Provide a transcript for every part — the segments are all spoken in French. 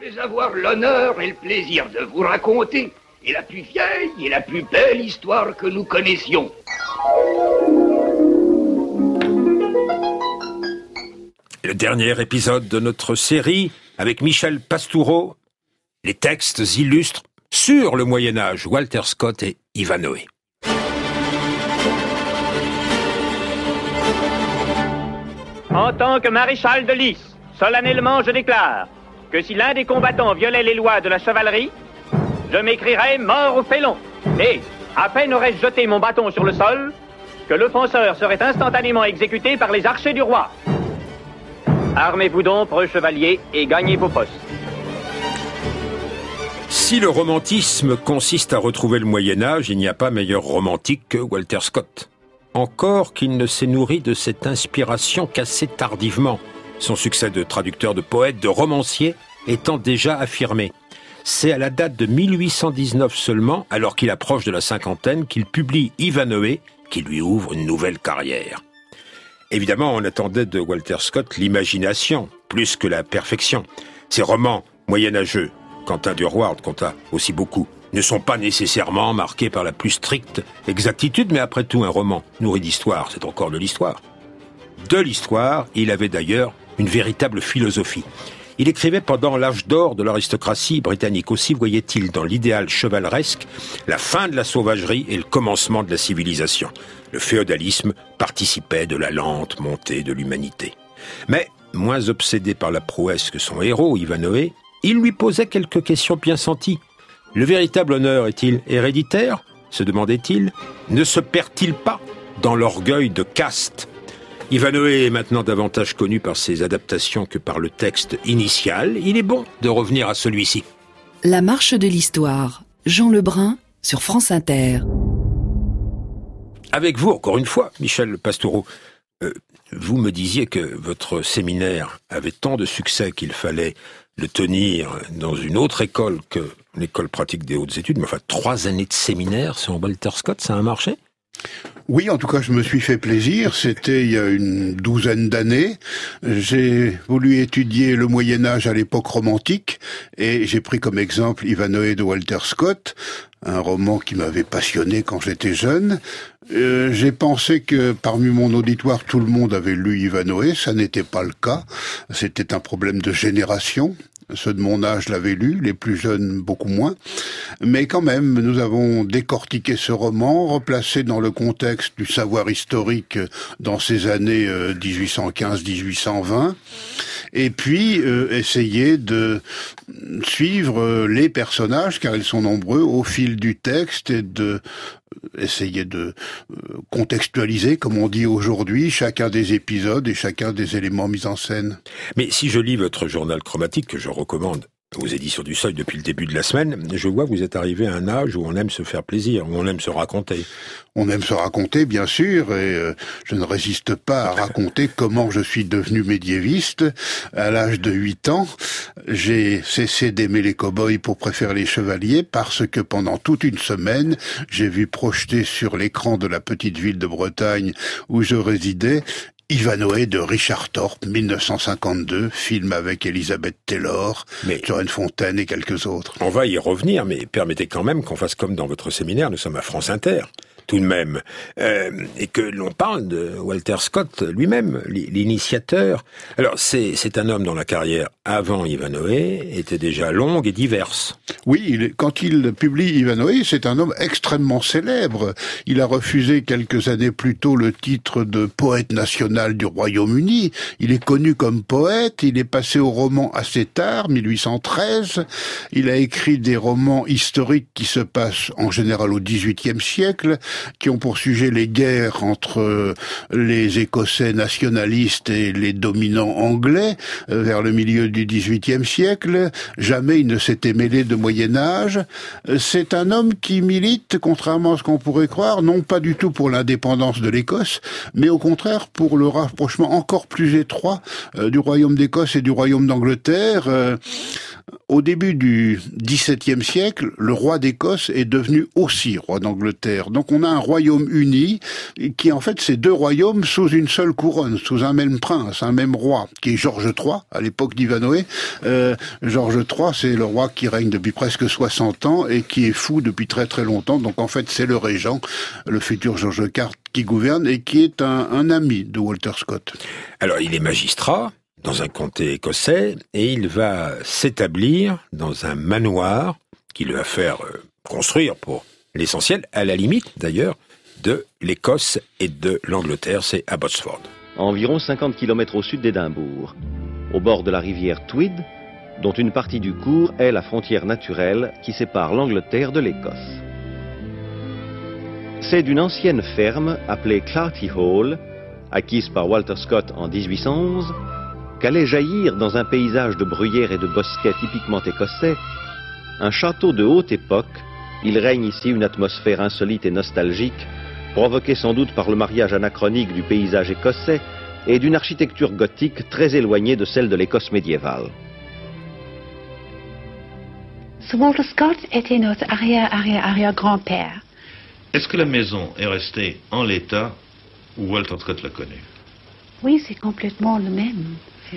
vais avoir l'honneur et le plaisir de vous raconter la plus vieille et la plus belle histoire que nous connaissions. Le dernier épisode de notre série avec Michel Pastoureau, les textes illustres sur le Moyen-Âge, Walter Scott et Ivanhoé. En tant que maréchal de Lys, solennellement je déclare que si l'un des combattants violait les lois de la chevalerie, je m'écrierais mort au félon. Et, à peine aurais-je jeté mon bâton sur le sol, que l'offenseur serait instantanément exécuté par les archers du roi. Armez-vous donc, preux chevaliers, et gagnez vos postes. Si le romantisme consiste à retrouver le Moyen-Âge, il n'y a pas meilleur romantique que Walter Scott. Encore qu'il ne s'est nourri de cette inspiration qu'assez tardivement, son succès de traducteur de poètes, de romancier, étant déjà affirmé. C'est à la date de 1819 seulement, alors qu'il approche de la cinquantaine, qu'il publie Ivanhoé, qui lui ouvre une nouvelle carrière. Évidemment, on attendait de Walter Scott l'imagination, plus que la perfection. Ses romans moyenâgeux, Quentin Durward compta aussi beaucoup, ne sont pas nécessairement marqués par la plus stricte exactitude, mais après tout, un roman nourri d'histoire, c'est encore de l'histoire. De l'histoire, il avait d'ailleurs une véritable philosophie. Il écrivait pendant l'âge d'or de l'aristocratie britannique. Aussi voyait-il dans l'idéal chevaleresque la fin de la sauvagerie et le commencement de la civilisation. Le féodalisme participait de la lente montée de l'humanité. Mais, moins obsédé par la prouesse que son héros, Ivanhoé, il lui posait quelques questions bien senties. Le véritable honneur est-il héréditaire ? Se demandait-il. Ne se perd-il pas dans l'orgueil de caste ? Ivanhoé est maintenant davantage connu par ses adaptations que par le texte initial. Il est bon de revenir à celui-ci. La marche de l'histoire. Jean Lebrun sur France Inter. Avec vous, encore une fois, Michel Pastoureau, vous me disiez que votre séminaire avait tant de succès qu'il fallait le tenir dans une autre école que l'école pratique des hautes études. Mais enfin, 3 années de séminaire sur Walter Scott, ça a marché ? Oui, en tout cas, je me suis fait plaisir. C'était il y a une 12aine d'années. J'ai voulu étudier le Moyen-Âge à l'époque romantique et j'ai pris comme exemple Ivanhoé de Walter Scott, un roman qui m'avait passionné quand j'étais jeune. J'ai pensé que parmi mon auditoire, tout le monde avait lu Ivanhoé. Ça n'était pas le cas. C'était un problème de génération. Ceux de mon âge l'avaient lu, les plus jeunes beaucoup moins. Mais quand même, nous avons décortiqué ce roman, replacé dans le contexte du savoir historique dans ces années 1815-1820, et puis essayé de suivre les personnages, car ils sont nombreux, au fil du texte, et de essayer de contextualiser, comme on dit aujourd'hui, chacun des épisodes et chacun des éléments mis en scène. Mais si je lis votre journal chromatique, que je recommande aux éditions du Seuil depuis le début de la semaine, je vois que vous êtes arrivé à un âge où on aime se faire plaisir, où on aime se raconter. On aime se raconter, bien sûr, et je ne résiste pas à raconter comment je suis devenu médiéviste. À l'âge de 8 ans, j'ai cessé d'aimer les cow-boys pour préférer les chevaliers parce que pendant toute une semaine, j'ai vu projeter sur l'écran de la petite ville de Bretagne où je résidais Ivanhoé de Richard Thorpe, 1952, film avec Elizabeth Taylor, John Fontaine et quelques autres. On va y revenir, mais permettez quand même qu'on fasse comme dans votre séminaire, nous sommes à France Inter, tout de même, et que l'on parle de Walter Scott lui-même, l'initiateur. Alors, c'est un homme dont la carrière avant Ivanhoé était déjà longue et diverse. Oui, quand il publie Ivanhoé, c'est un homme extrêmement célèbre. Il a refusé quelques années plus tôt le titre de poète national du Royaume-Uni. Il est connu comme poète, il est passé au roman assez tard, 1813. Il a écrit des romans historiques qui se passent en général au XVIIIe siècle, qui ont pour sujet les guerres entre les Écossais nationalistes et les dominants anglais vers le milieu du XVIIIe siècle. Jamais il ne s'était mêlé de Moyen-Âge. C'est un homme qui milite, contrairement à ce qu'on pourrait croire, non pas du tout pour l'indépendance de l'Écosse, mais au contraire pour le rapprochement encore plus étroit du royaume d'Écosse et du royaume d'Angleterre. Au début du XVIIe siècle, le roi d'Écosse est devenu aussi roi d'Angleterre. Donc on a un royaume uni qui en fait c'est deux royaumes sous une seule couronne, sous un même prince, un même roi, qui est George III à l'époque d'Ivanhoé. George III, c'est le roi qui règne depuis presque 60 ans et qui est fou depuis très très longtemps. Donc en fait c'est le régent, le futur George IV qui gouverne et qui est un ami de Walter Scott. Alors il est magistrat dans un comté écossais et il va s'établir dans un manoir qu'il va faire construire pour l'essentiel, à la limite d'ailleurs de l'Écosse et de l'Angleterre, c'est à Botsford. À environ 50 km au sud d'Édimbourg, au bord de la rivière Tweed, dont une partie du cours est la frontière naturelle qui sépare l'Angleterre de l'Écosse. C'est d'une ancienne ferme appelée Clarty Hall, acquise par Walter Scott en 1811, qu'allait jaillir dans un paysage de bruyères et de bosquets typiquement écossais, un château de haute époque. Il règne ici une atmosphère insolite et nostalgique, provoquée sans doute par le mariage anachronique du paysage écossais et d'une architecture gothique très éloignée de celle de l'Écosse médiévale. Sir Walter Scott était notre arrière-arrière-arrière-grand-père. Est-ce que la maison est restée en l'état où Walter Scott l'a connue? Oui, c'est complètement le même.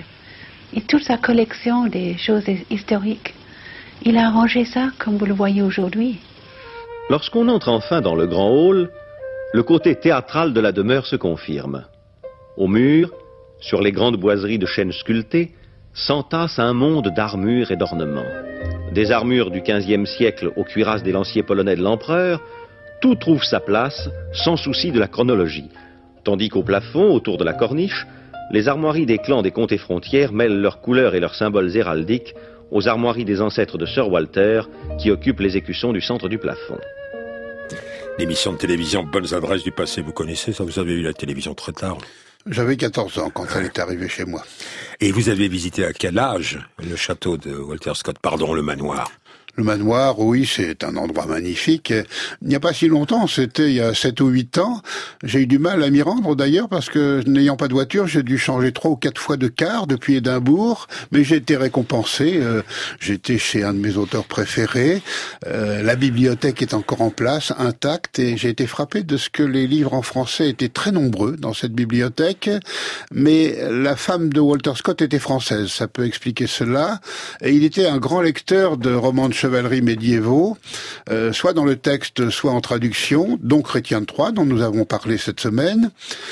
Et toute sa collection des choses historiques, il a arrangé ça comme vous le voyez aujourd'hui. Lorsqu'on entre enfin dans le grand hall, le côté théâtral de la demeure se confirme. Au mur, sur les grandes boiseries de chêne sculptées, s'entasse un monde d'armures et d'ornements. Des armures du XVe siècle aux cuirasses des lanciers polonais de l'empereur, tout trouve sa place sans souci de la chronologie. Tandis qu'au plafond, autour de la corniche, les armoiries des clans des comtés frontières mêlent leurs couleurs et leurs symboles héraldiques aux armoiries des ancêtres de Sir Walter qui occupent les écussons du centre du plafond. L'émission de télévision Bonnes Adresses du passé, vous connaissez ça? Vous avez eu la télévision très tard. J'avais 14 ans quand elle est arrivée chez moi. Et vous avez visité à quel âge le château de Walter Scott, pardon, le manoir? Le manoir, oui, c'est un endroit magnifique. Il n'y a pas si longtemps, c'était il y a 7 ou 8 ans. J'ai eu du mal à m'y rendre d'ailleurs parce que n'ayant pas de voiture, j'ai dû changer 3 ou 4 fois de car depuis Édimbourg. Mais j'ai été récompensé. J'étais chez un de mes auteurs préférés. La bibliothèque est encore en place, intacte. Et j'ai été frappé de ce que les livres en français étaient très nombreux dans cette bibliothèque. Mais la femme de Walter Scott était française. Ça peut expliquer cela. Et il était un grand lecteur de romans de chevalerie médiévaux, soit dans le texte, soit en traduction, dont Chrétien de Troyes, dont nous avons parlé cette semaine.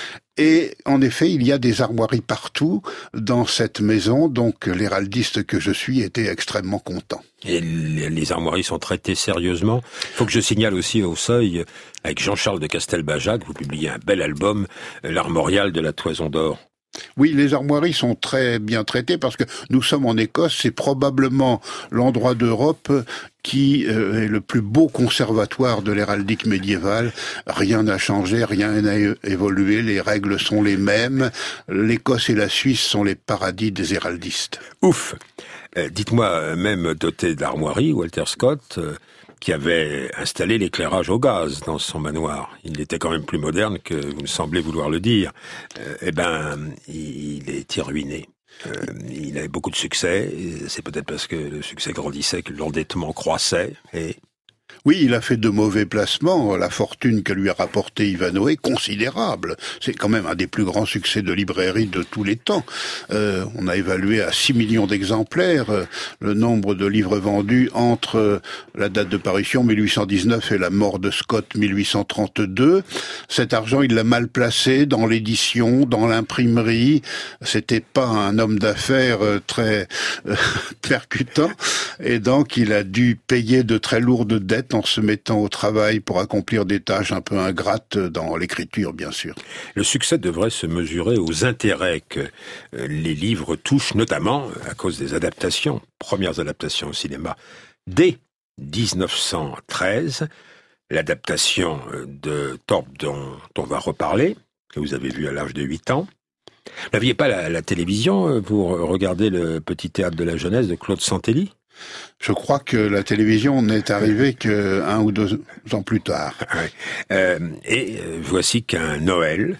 Et en effet, il y a des armoiries partout dans cette maison, donc l'héraldiste que je suis était extrêmement content. Et les armoiries sont traitées sérieusement. Il faut que je signale aussi au Seuil, avec Jean-Charles de Castelbajac, vous publiez un bel album, l'Armorial de la Toison d'Or. Oui, les armoiries sont très bien traitées parce que nous sommes en Écosse, c'est probablement l'endroit d'Europe qui est le plus beau conservatoire de l'héraldique médiévale. Rien n'a changé, rien n'a évolué, les règles sont les mêmes. L'Écosse et la Suisse sont les paradis des héraldistes. Ouf. Dites-moi, même doté d'armoiries, Walter Scott, qui avait installé l'éclairage au gaz dans son manoir. Il était quand même plus moderne que vous me semblez vouloir le dire. Il est ruiné. Il avait beaucoup de succès. C'est peut-être parce que le succès grandissait que l'endettement croissait. Et oui, il a fait de mauvais placements. La fortune que lui a rapporté Ivanhoé, considérable. C'est quand même un des plus grands succès de librairie de tous les temps. On a évalué à 6 millions d'exemplaires le nombre de livres vendus entre la date de parution 1819 et la mort de Scott 1832. Cet argent, il l'a mal placé dans l'édition, dans l'imprimerie. C'était pas un homme d'affaires très percutant. Et donc, il a dû payer de très lourdes dettes en se mettant au travail pour accomplir des tâches un peu ingrates dans l'écriture, bien sûr. Le succès devrait se mesurer aux intérêts que les livres touchent, notamment à cause des adaptations, premières adaptations au cinéma. Dès 1913, l'adaptation de Thorpe dont on va reparler, que vous avez vu à l'âge de 8 ans. Vous n'aviez pas la télévision pour regarder le petit théâtre de la jeunesse de Claude Santelli ? Je crois que la télévision n'est arrivée que 1 ou 2 ans plus tard. Voici qu'un Noël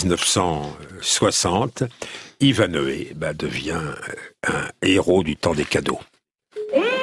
1960, Ivanhoé devient un héros du temps des cadeaux.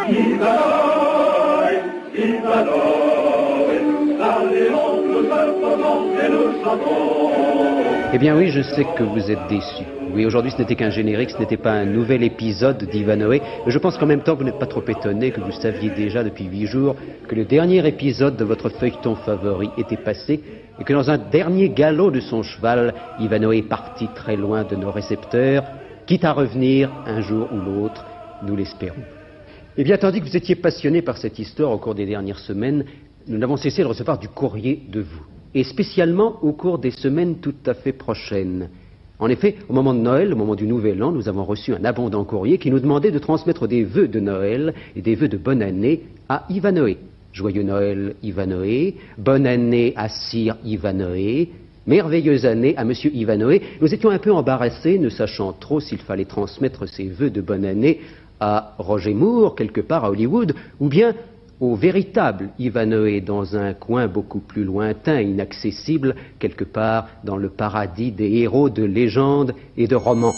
Eh bien oui, je sais que vous êtes déçus. Oui, aujourd'hui ce n'était qu'un générique, ce n'était pas un nouvel épisode d'Ivanhoé, mais je pense qu'en même temps vous n'êtes pas trop étonné, que vous saviez déjà depuis 8 jours que le dernier épisode de votre feuilleton favori était passé et que dans un dernier galop de son cheval, Ivanhoé est parti très loin de nos récepteurs, quitte à revenir un jour ou l'autre, nous l'espérons. Eh bien, tandis que vous étiez passionné par cette histoire au cours des dernières semaines, nous n'avons cessé de recevoir du courrier de vous, et spécialement au cours des semaines tout à fait prochaines. En effet, au moment de Noël, au moment du Nouvel An, nous avons reçu un abondant courrier qui nous demandait de transmettre des vœux de Noël et des vœux de bonne année à Ivanhoé. Joyeux Noël, Ivanhoé. Bonne année à Sir Ivanhoé. Merveilleuse année à Monsieur Ivanhoé. Nous étions un peu embarrassés, ne sachant trop s'il fallait transmettre ces vœux de bonne année à Roger Moore, quelque part à Hollywood, ou bien au véritable Ivanhoé dans un coin beaucoup plus lointain, inaccessible, quelque part dans le paradis des héros de légendes et de romans.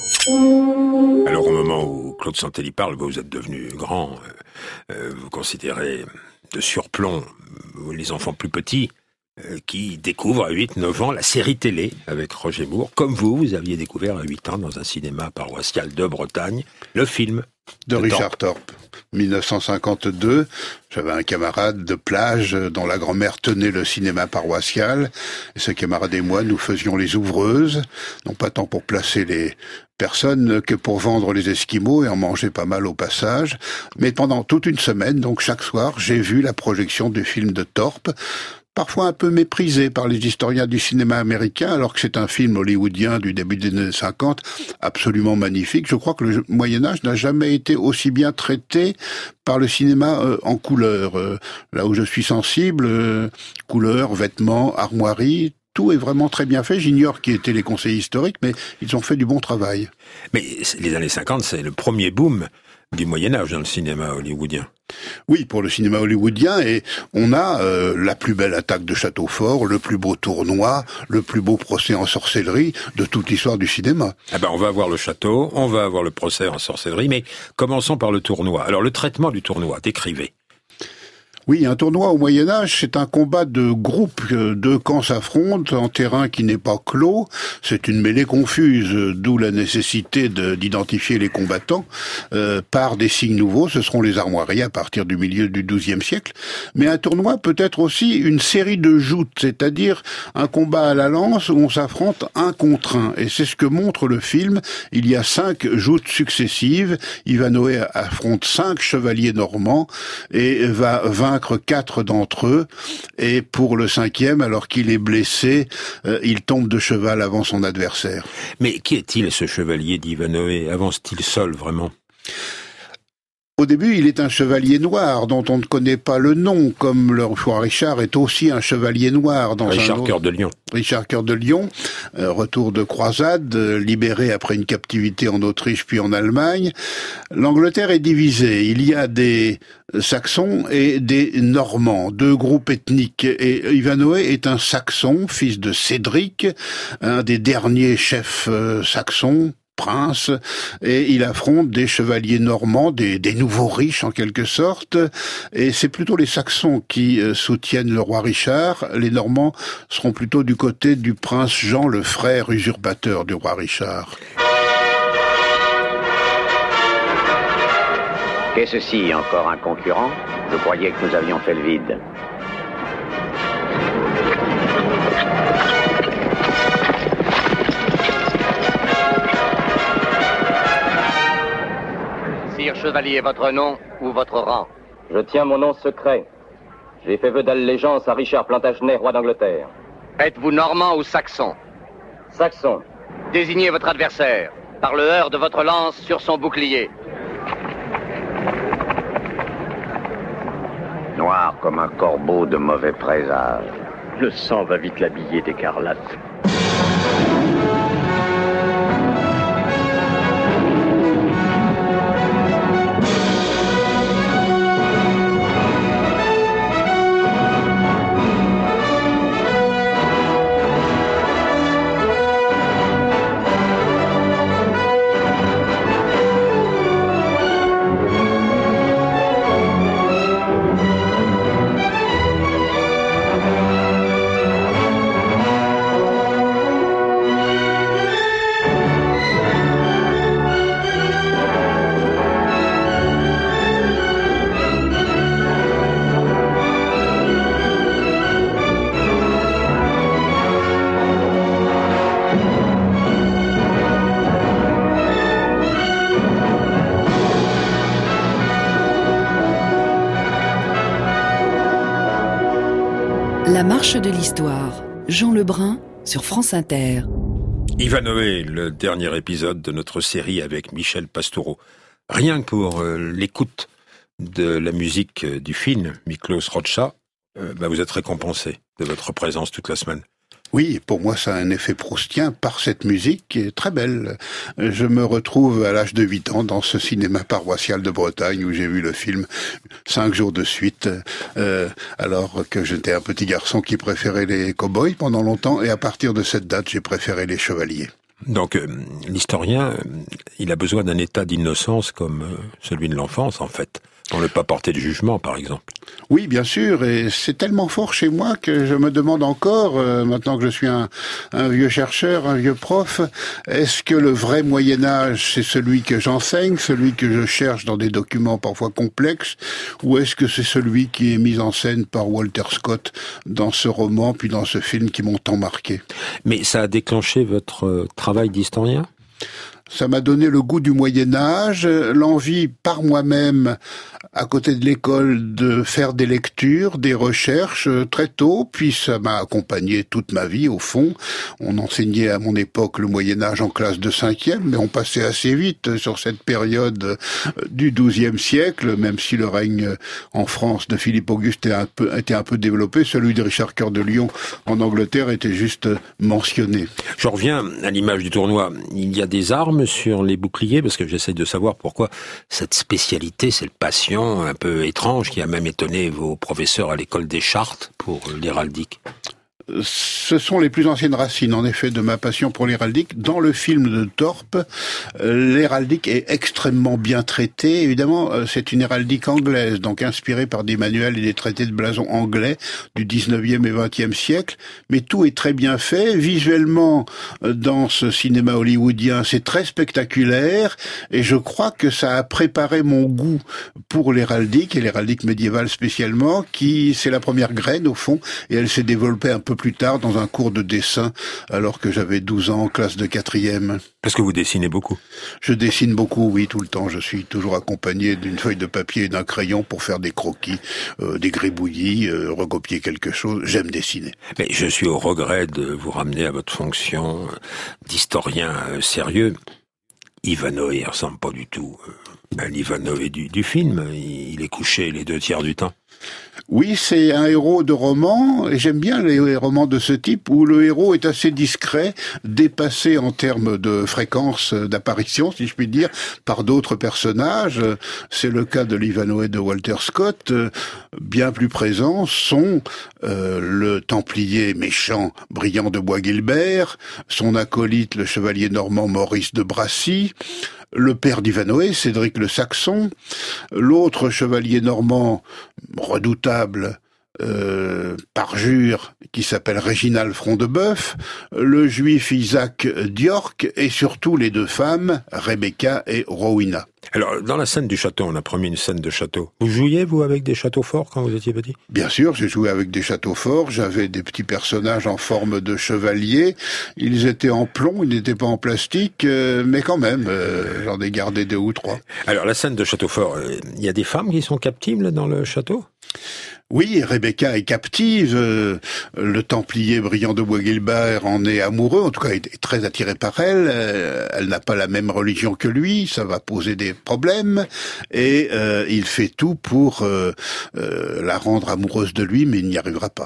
Alors au moment où Claude Santelli parle, vous êtes devenu grand, vous considérez de surplomb les enfants plus petits qui découvrent à 8-9 ans la série télé avec Roger Moore, comme vous aviez découvert à 8 ans dans un cinéma paroissial de Bretagne, le film de Richard Thorpe. 1952, j'avais un camarade de plage dont la grand-mère tenait le cinéma paroissial, et ce camarade et moi, nous faisions les ouvreuses, non pas tant pour placer les personnes que pour vendre les esquimaux et en manger pas mal au passage, mais pendant toute une semaine, donc chaque soir, j'ai vu la projection du film de Thorpe, parfois un peu méprisé par les historiens du cinéma américain, alors que c'est un film hollywoodien du début des années 50, absolument magnifique. Je crois que le Moyen-Âge n'a jamais été aussi bien traité par le cinéma en couleur. Là où je suis sensible, couleurs, vêtements, armoiries, tout est vraiment très bien fait. J'ignore qui étaient les conseillers historiques, mais ils ont fait du bon travail. Mais les années 50, c'est le premier boom du Moyen-Âge dans le cinéma hollywoodien. Oui, pour le cinéma hollywoodien, et on a la plus belle attaque de Château-Fort, le plus beau tournoi, le plus beau procès en sorcellerie de toute l'histoire du cinéma. Ah ben, on va avoir le château, on va avoir le procès en sorcellerie, mais commençons par le tournoi. Alors, le traitement du tournoi, décrivez. Oui, un tournoi au Moyen-Âge, c'est un combat de groupe, deux camps s'affrontent en terrain qui n'est pas clos, c'est une mêlée confuse, d'où la nécessité d'identifier les combattants par des signes nouveaux, ce seront les armoiries à partir du milieu du XIIe siècle, mais un tournoi peut être aussi une série de joutes, c'est-à-dire un combat à la lance où on s'affronte un contre un, et c'est ce que montre le film. Il y a 5 joutes successives, Ivanhoé affronte 5 chevaliers normands et va vaincre 4 d'entre eux, et pour le 5e, alors qu'il est blessé, il tombe de cheval avant son adversaire. Mais qui est-il, ce chevalier d'Ivanhoé? Avance-t-il seul, vraiment? Au début, il est un chevalier noir dont on ne connaît pas le nom, comme le roi Richard est aussi un chevalier noir. Richard Cœur de Lion. Richard Cœur de Lion, retour de croisade, libéré après une captivité en Autriche puis en Allemagne. L'Angleterre est divisée. Il y a des Saxons et des Normands, 2 groupes ethniques. Et Ivanhoé est un Saxon, fils de Cédric, un des derniers chefs saxons, prince, et il affronte des chevaliers normands, des nouveaux riches en quelque sorte, et c'est plutôt les Saxons qui soutiennent le roi Richard. Les Normands seront plutôt du côté du prince Jean, le frère usurpateur du roi Richard. Qu'est-ce ceci, encore un concurrent? Je croyais que nous avions fait le vide. Sire Chevalier, votre nom ou votre rang? Je tiens mon nom secret. J'ai fait vœu d'allégeance à Richard Plantagenet, roi d'Angleterre. Êtes-vous normand ou saxon? Saxon. Désignez votre adversaire par le heurt de votre lance sur son bouclier. Noir comme un corbeau de mauvais présage. Le sang va vite l'habiller d'écarlate. L'Arche de l'Histoire, Jean Lebrun sur France Inter. Ivanhoé, le dernier épisode de notre série avec Michel Pastoureau. Rien que pour l'écoute de la musique du film Miklos Rozsa, vous êtes récompensé de votre présence toute la semaine. Oui, pour moi, ça a un effet proustien par cette musique qui est très belle. Je me retrouve à l'âge de 8 ans dans ce cinéma paroissial de Bretagne où j'ai vu le film 5 jours de suite, alors que j'étais un petit garçon qui préférait les cow-boys pendant longtemps, et à partir de cette date, j'ai préféré les chevaliers. Donc, l'historien, il a besoin d'un état d'innocence comme celui de l'enfance, en fait, pour ne pas porter de jugement, par exemple. Oui, bien sûr, et c'est tellement fort chez moi que je me demande encore, maintenant que je suis un vieux chercheur, un vieux prof, est-ce que le vrai Moyen-Âge, c'est celui que j'enseigne, celui que je cherche dans des documents parfois complexes, ou est-ce que c'est celui qui est mis en scène par Walter Scott dans ce roman, puis dans ce film qui m'ont tant marqué? Mais ça a déclenché votre travail d'historien ? Ça m'a donné le goût du Moyen-Âge, l'envie par moi-même, à côté de l'école, de faire des lectures, des recherches très tôt, puis ça m'a accompagné toute ma vie au fond. On enseignait à mon époque le Moyen-Âge en classe de 5e, mais on passait assez vite sur cette période du XIIe siècle, même si le règne en France de Philippe Auguste était un peu développé, celui de Richard Cœur de Lion en Angleterre était juste mentionné. Je reviens à l'image du tournoi. Il y a des armes sur les boucliers, parce que j'essaie de savoir pourquoi cette spécialité, cette passion un peu étrange qui a même étonné vos professeurs à l'école des Chartes pour l'héraldique. Ce sont les plus anciennes racines, en effet, de ma passion pour l'héraldique. Dans le film de Thorpe, l'héraldique est extrêmement bien traitée. Évidemment, c'est une héraldique anglaise, donc inspirée par des manuels et des traités de blason anglais du 19e et 20e siècle. Mais tout est très bien fait. Visuellement, dans ce cinéma hollywoodien, c'est très spectaculaire. Et je crois que ça a préparé mon goût pour l'héraldique, et l'héraldique médiévale spécialement, qui, c'est la première graine, au fond, et elle s'est développée un peu plus tard dans un cours de dessin alors que j'avais 12 ans en classe de 4e. Parce que vous dessinez beaucoup? Je dessine beaucoup, oui, tout le temps. Je suis toujours accompagné d'une feuille de papier et d'un crayon pour faire des croquis, des gribouillis, recopier quelque chose. J'aime dessiner. Mais je suis au regret de vous ramener à votre fonction d'historien sérieux. Ivanhoé ressemble pas du tout à l'Ivanhoé du film. Il est couché les 2/3 du temps. Oui, c'est un héros de roman, et j'aime bien les romans de ce type où le héros est assez discret, dépassé en termes de fréquence d'apparition, si je puis dire, par d'autres personnages. C'est le cas de l'Ivanhoé de Walter Scott. Bien plus présents sont le Templier méchant Brillant de Bois-Guilbert, son acolyte le chevalier normand Maurice de Bracy, le père d'Ivanhoé, Cédric le Saxon, l'autre chevalier normand redoutable, parjure, qui s'appelle Réginald Front-de-Bœuf, le juif Isaac d'York, et surtout les deux femmes, Rebecca et Rowena. Alors, dans la scène du château, on a promis une scène de château. Vous jouiez, vous, avec des châteaux forts quand vous étiez petit? Bien sûr, j'ai joué avec des châteaux forts. J'avais des petits personnages en forme de chevaliers. Ils étaient en plomb, ils n'étaient pas en plastique, mais quand même, j'en ai gardé 2 ou 3. Alors, la scène de château fort, il y a des femmes qui sont captives là, dans le château? Oui, Rebecca est captive, le Templier Brillant de Bois-Guilbert en est amoureux, en tout cas il est très attiré par elle, elle n'a pas la même religion que lui, ça va poser des problèmes, et il fait tout pour la rendre amoureuse de lui, mais il n'y arrivera pas.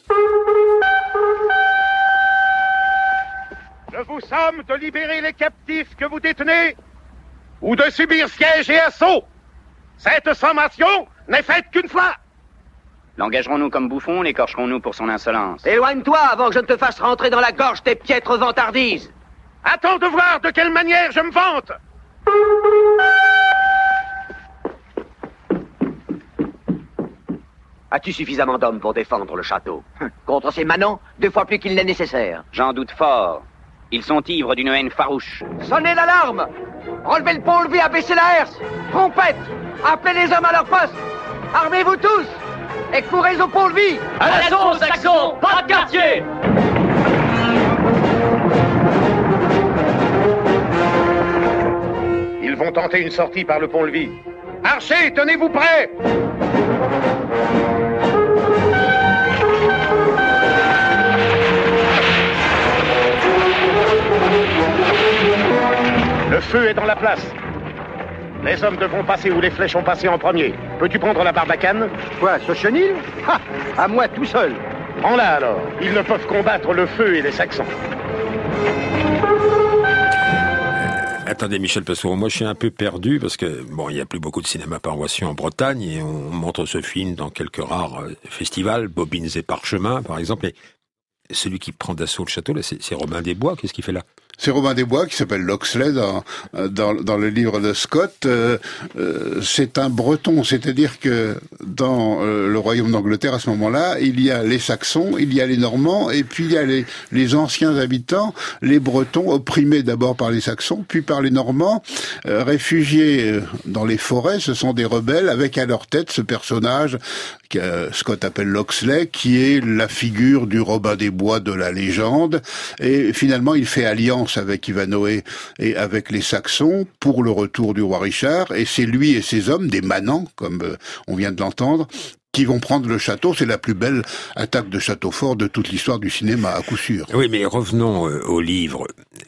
Je vous somme de libérer les captifs que vous détenez, ou de subir siège et assaut. Cette sommation n'est faite qu'une fois. L'engagerons-nous comme bouffon, l'écorcherons-nous pour son insolence? Éloigne-toi avant que je ne te fasse rentrer dans la gorge tes piètres vantardises. Attends de voir de quelle manière je me vante. As-tu suffisamment d'hommes pour défendre le château? Contre ces manants, 2 fois plus qu'il n'est nécessaire. J'en doute fort. Ils sont ivres d'une haine farouche. Sonnez l'alarme! Relevez le pont-levis, abaissez la herse! Trompette! Appelez les hommes à leur poste! Armez-vous tous! Et courez au pont-levis! À l'assaut, Saxon! Pas de quartier! Ils vont tenter une sortie par le pont-levis. Archers, tenez-vous prêts! Le feu est dans la place. Les hommes devront passer où les flèches ont passé en premier. Peux-tu prendre la barbacane? Quoi, ce chenil? Ha! À moi tout seul. Prends-la alors. Ils ne peuvent combattre le feu et les Saxons. Attendez, Michel Passereau, moi je suis un peu perdu parce que, bon, il n'y a plus beaucoup de cinéma paroissiens en Bretagne et on montre ce film dans quelques rares festivals, Bobines et Parchemins par exemple, et celui qui prend d'assaut le château, là, c'est Robin des Bois, qu'est-ce qu'il fait là? C'est Robin des Bois qui s'appelle Loxley dans le livre de Scott. C'est un Breton, c'est-à-dire que dans le royaume d'Angleterre à ce moment-là, il y a les Saxons, il y a les Normands et puis il y a les anciens habitants, les Bretons opprimés d'abord par les Saxons, puis par les Normands, réfugiés dans les forêts. Ce sont des rebelles avec à leur tête ce personnage que Scott appelle Loxley, qui est la figure du Robin des Bois de la légende. Et finalement, il fait alliance avec Ivanhoé et avec les Saxons pour le retour du roi Richard, et c'est lui et ses hommes, des manants, comme on vient de l'entendre, qui vont prendre le château. C'est la plus belle attaque de château fort de toute l'histoire du cinéma, à coup sûr. Oui, mais revenons au livre.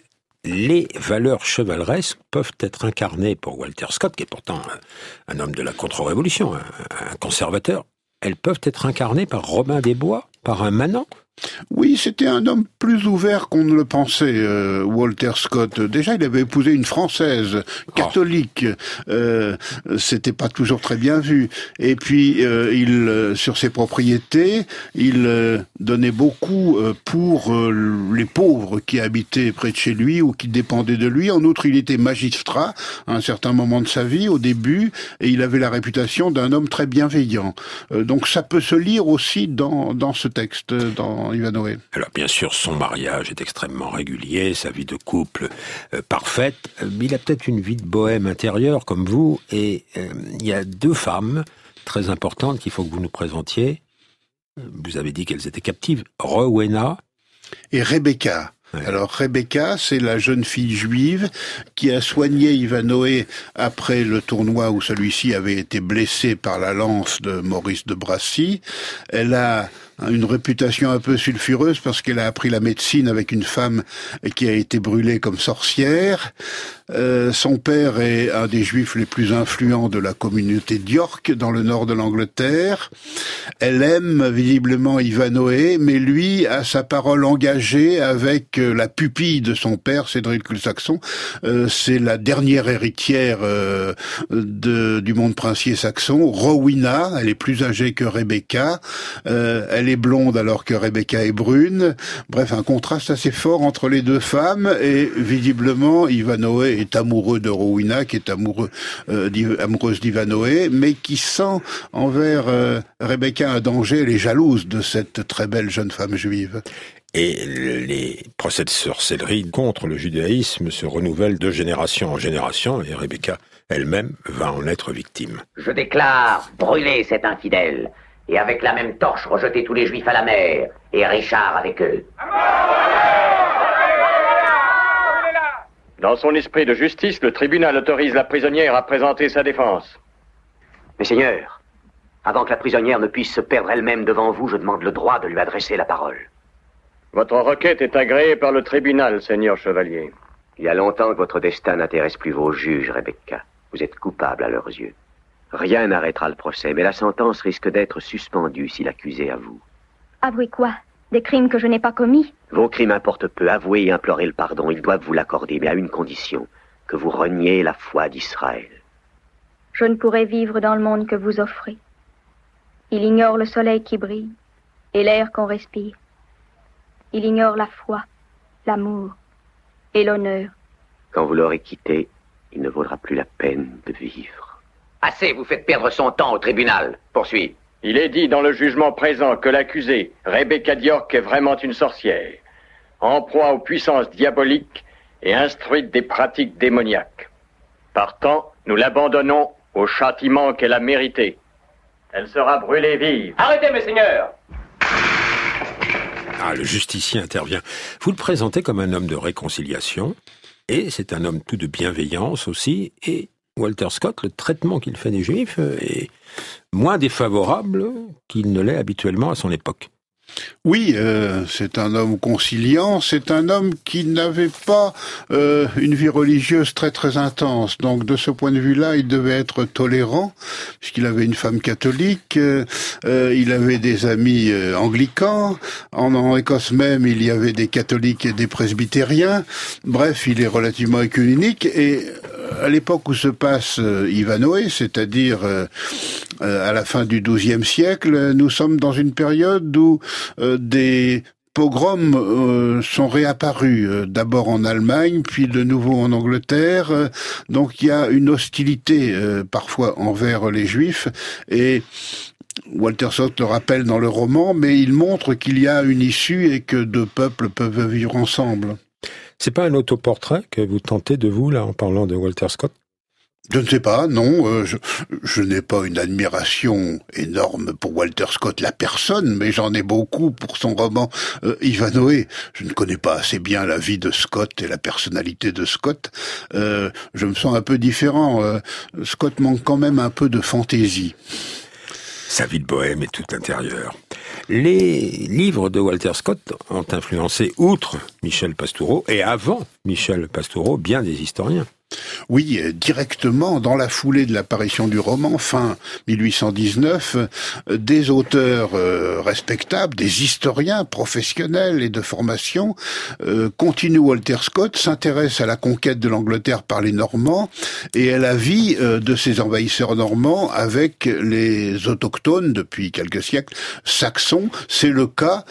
Les valeurs chevaleresques peuvent être incarnées pour Walter Scott, qui est pourtant un homme de la contre-révolution, un conservateur. Elles peuvent être incarnées par Robin des Bois, par un manant. Oui, c'était un homme plus ouvert qu'on ne le pensait, Walter Scott. Déjà, il avait épousé une Française, catholique. C'était pas toujours très bien vu. Et puis, sur ses propriétés, il donnait beaucoup pour les pauvres qui habitaient près de chez lui ou qui dépendaient de lui. En outre, il était magistrat à un certain moment de sa vie, au début, et il avait la réputation d'un homme très bienveillant. Donc, ça peut se lire aussi dans ce texte, dans Ivanhoé. Alors bien sûr, son mariage est extrêmement régulier, sa vie de couple parfaite. Il a peut-être une vie de bohème intérieure comme vous, et il y a deux femmes très importantes qu'il faut que vous nous présentiez. Vous avez dit qu'elles étaient captives, Rowena et Rebecca. Ouais. Alors Rebecca, c'est la jeune fille juive qui a soigné Ivanhoé après le tournoi où celui-ci avait été blessé par la lance de Maurice de Bracy. Elle a une réputation un peu sulfureuse parce qu'elle a appris la médecine avec une femme qui a été brûlée comme sorcière. Son père est un des juifs les plus influents de la communauté d'York, dans le nord de l'Angleterre. Elle aime visiblement Ivanhoé, mais lui a sa parole engagée avec la pupille de son père, Cédric le Saxon. C'est la dernière héritière du monde princier saxon, Rowena. Elle est plus âgée que Rebecca. Elle est blonde alors que Rebecca est brune. Bref, un contraste assez fort entre les deux femmes, et visiblement Ivanhoé est amoureux de Rowena, qui est amoureuse d'Ivanhoé, mais qui sent envers Rebecca un danger. Elle est jalouse de cette très belle jeune femme juive. Et les procès de sorcellerie contre le judaïsme se renouvellent de génération en génération, et Rebecca elle-même va en être victime. Je déclare brûler cet infidèle, et avec la même torche rejeter tous les juifs à la mer, et Richard avec eux. Dans son esprit de justice, le tribunal autorise la prisonnière à présenter sa défense. Mais Seigneur, avant que la prisonnière ne puisse se perdre elle-même devant vous, je demande le droit de lui adresser la parole. Votre requête est agréée par le tribunal, Seigneur Chevalier. Il y a longtemps que votre destin n'intéresse plus vos juges, Rebecca. Vous êtes coupable à leurs yeux. Rien n'arrêtera le procès, mais la sentence risque d'être suspendue si l'accusé avoue. Avouer quoi? Des crimes que je n'ai pas commis? Vos crimes importent peu. Avouer et implorer le pardon, ils doivent vous l'accorder, mais à une condition, que vous reniez la foi d'Israël. Je ne pourrai vivre dans le monde que vous offrez. Il ignore le soleil qui brille et l'air qu'on respire. Il ignore la foi, l'amour et l'honneur. Quand vous l'aurez quitté, il ne vaudra plus la peine de vivre. Assez, vous faites perdre son temps au tribunal. Poursuis. Il est dit dans le jugement présent que l'accusée, Rebecca d'York, est vraiment une sorcière, en proie aux puissances diaboliques et instruite des pratiques démoniaques. Partant, nous l'abandonnons au châtiment qu'elle a mérité. Elle sera brûlée vive. Arrêtez, mes seigneurs! Ah, le justicier intervient. Vous le présentez comme un homme de réconciliation, et c'est un homme tout de bienveillance aussi, et Walter Scott, le traitement qu'il fait des Juifs est moins défavorable qu'il ne l'est habituellement à son époque. Oui, c'est un homme conciliant, c'est un homme qui n'avait pas une vie religieuse très très intense. Donc de ce point de vue-là, il devait être tolérant, puisqu'il avait une femme catholique, il avait des amis anglicans, en Écosse même il y avait des catholiques et des presbytériens. Bref, il est relativement œcuménique et à l'époque où se passe Ivanhoé, c'est-à-dire à la fin du XIIe siècle, nous sommes dans une période où des pogroms sont réapparus, d'abord en Allemagne, puis de nouveau en Angleterre. Donc il y a une hostilité parfois envers les Juifs et Walter Scott le rappelle dans le roman, mais il montre qu'il y a une issue et que deux peuples peuvent vivre ensemble. C'est pas un autoportrait que vous tentez de vous, là, en parlant de Walter Scott? Je ne sais pas, non. Je n'ai pas une admiration énorme pour Walter Scott, la personne, mais j'en ai beaucoup pour son roman Ivanhoé. Je ne connais pas assez bien la vie de Scott et la personnalité de Scott. Je me sens un peu différent. Scott manque quand même un peu de fantaisie. Sa vie de bohème est tout intérieure. Les livres de Walter Scott ont influencé, outre Michel Pastoureau, et avant Michel Pastoureau, bien des historiens. Oui, directement, dans la foulée de l'apparition du roman, fin 1819, des auteurs respectables, des historiens professionnels et de formation, continuent Walter Scott, s'intéressent à la conquête de l'Angleterre par les Normands et à la vie de ces envahisseurs normands avec les autochtones depuis quelques siècles, saxons. C'est le cas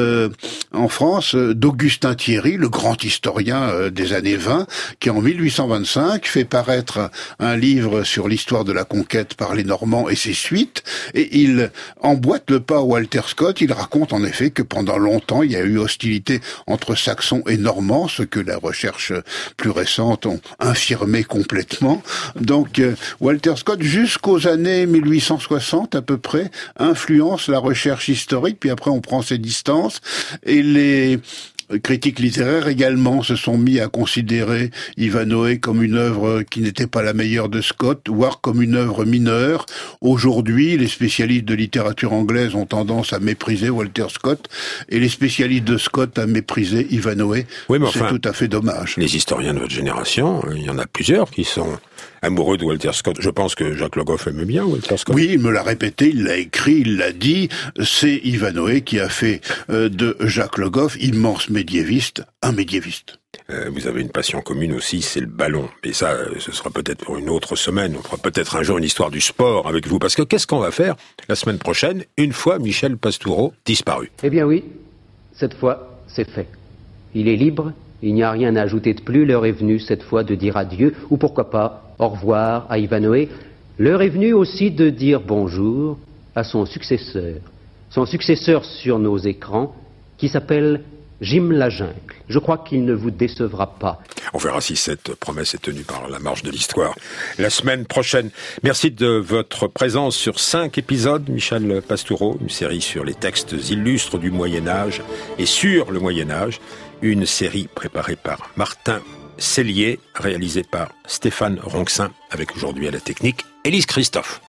en France d'Augustin Thierry, le grand historien des années 20, qui en 1825 fait paraître un livre sur l'histoire de la conquête par les Normands et ses suites, et il emboîte le pas à Walter Scott. Il raconte en effet que pendant longtemps il y a eu hostilité entre Saxons et Normands, ce que la recherche plus récente ont infirmé complètement. Donc Walter Scott, jusqu'aux années 1860 à peu près, influence la recherche historique, puis après on prend ses distances, et les critiques littéraires également se sont mis à considérer Ivanhoé comme une œuvre qui n'était pas la meilleure de Scott, voire comme une œuvre mineure. Aujourd'hui, les spécialistes de littérature anglaise ont tendance à mépriser Walter Scott, et les spécialistes de Scott à mépriser Ivanhoé. Oui, mais enfin, c'est tout à fait dommage. Les historiens de votre génération, il y en a plusieurs qui sont amoureux de Walter Scott. Je pense que Jacques Le Goff aime bien Walter Scott. Oui, il me l'a répété, il l'a écrit, il l'a dit. C'est Ivanhoé qui a fait de Jacques Le Goff, immense médiéviste, un médiéviste. Vous avez une passion commune aussi, c'est le ballon. Mais ça, ce sera peut-être pour une autre semaine. On fera peut-être un jour une histoire du sport avec vous. Parce que qu'est-ce qu'on va faire la semaine prochaine, une fois Michel Pastoureau disparu? Eh bien oui, cette fois, c'est fait. Il est libre, il n'y a rien à ajouter de plus. L'heure est venue cette fois de dire adieu, ou pourquoi pas au revoir à Ivanhoé. L'heure est venue aussi de dire bonjour à son successeur sur nos écrans, qui s'appelle Jim la Jungle. Je crois qu'il ne vous décevra pas. On verra si cette promesse est tenue par la marche de l'histoire la semaine prochaine. Merci de votre présence sur 5 épisodes, Michel Pastoureau, une série sur les textes illustres du Moyen-Âge et sur le Moyen-Âge, une série préparée par Martin Cellier, réalisée par Stéphane Ronxin, avec aujourd'hui à la technique Élise Christophe.